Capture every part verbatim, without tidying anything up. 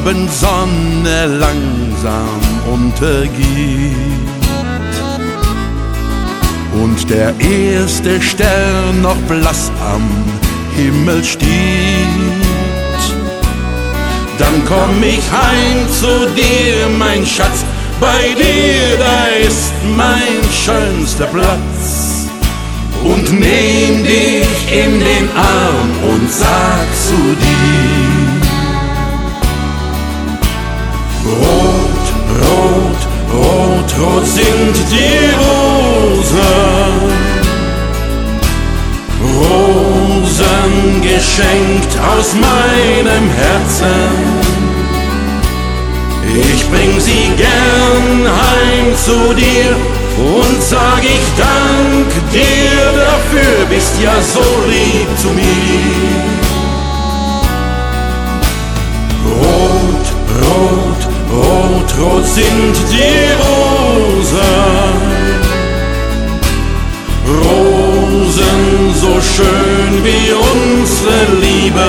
Abendsonne langsam untergeht und der erste Stern noch blass am Himmel steht, dann komm ich heim zu dir, mein Schatz, bei dir, da ist mein schönster Platz, und nehm dich in den Arm und sag zu dir: Rot, rot, rot, rot sind die Rosen, Rosen geschenkt aus meinem Herzen. Ich bring sie gern heim zu dir und sag, ich dank dir dafür, bist ja so lieb zu mir. Rot, rot, rot, rot sind die Rosen, Rosen so schön wie unsere Liebe.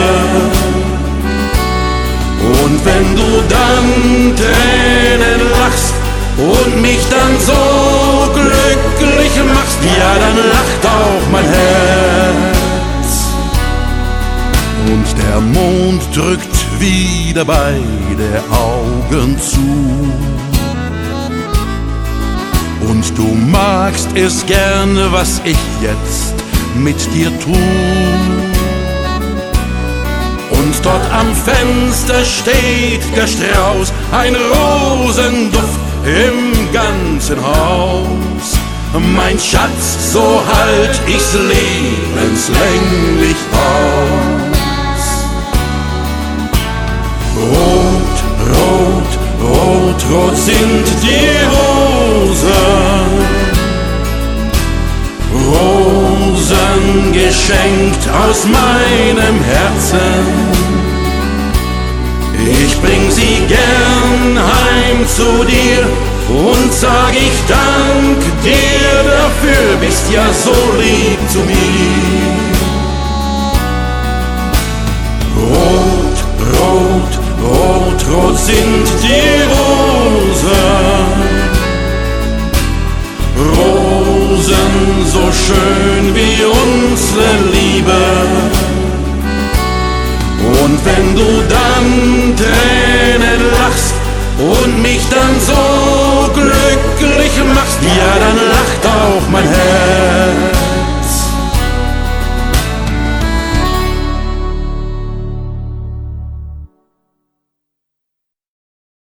Und wenn du dann Tränen lachst und mich dann so glücklich machst, ja, dann lacht auch mein Herz. Und der Mond drückt wieder beide Augen zu, und du magst es gerne, was ich jetzt mit dir tu. Und dort am Fenster steht der Strauß, ein Rosenduft im ganzen Haus. Mein Schatz, so halt ich's lebenslänglich aus. Rot, rot, rot, rot sind die Rosen, Rosen geschenkt aus meinem Herzen. Ich bring sie gern heim zu dir und sag, ich dank dir dafür, bist ja so lieb zu mir. Rot, rot, rot, rot sind die Rosen, Rosen so schön wie unsere Liebe. Und wenn du dann Tränen lachst und mich dann so glücklich machst, ja, dann lacht auch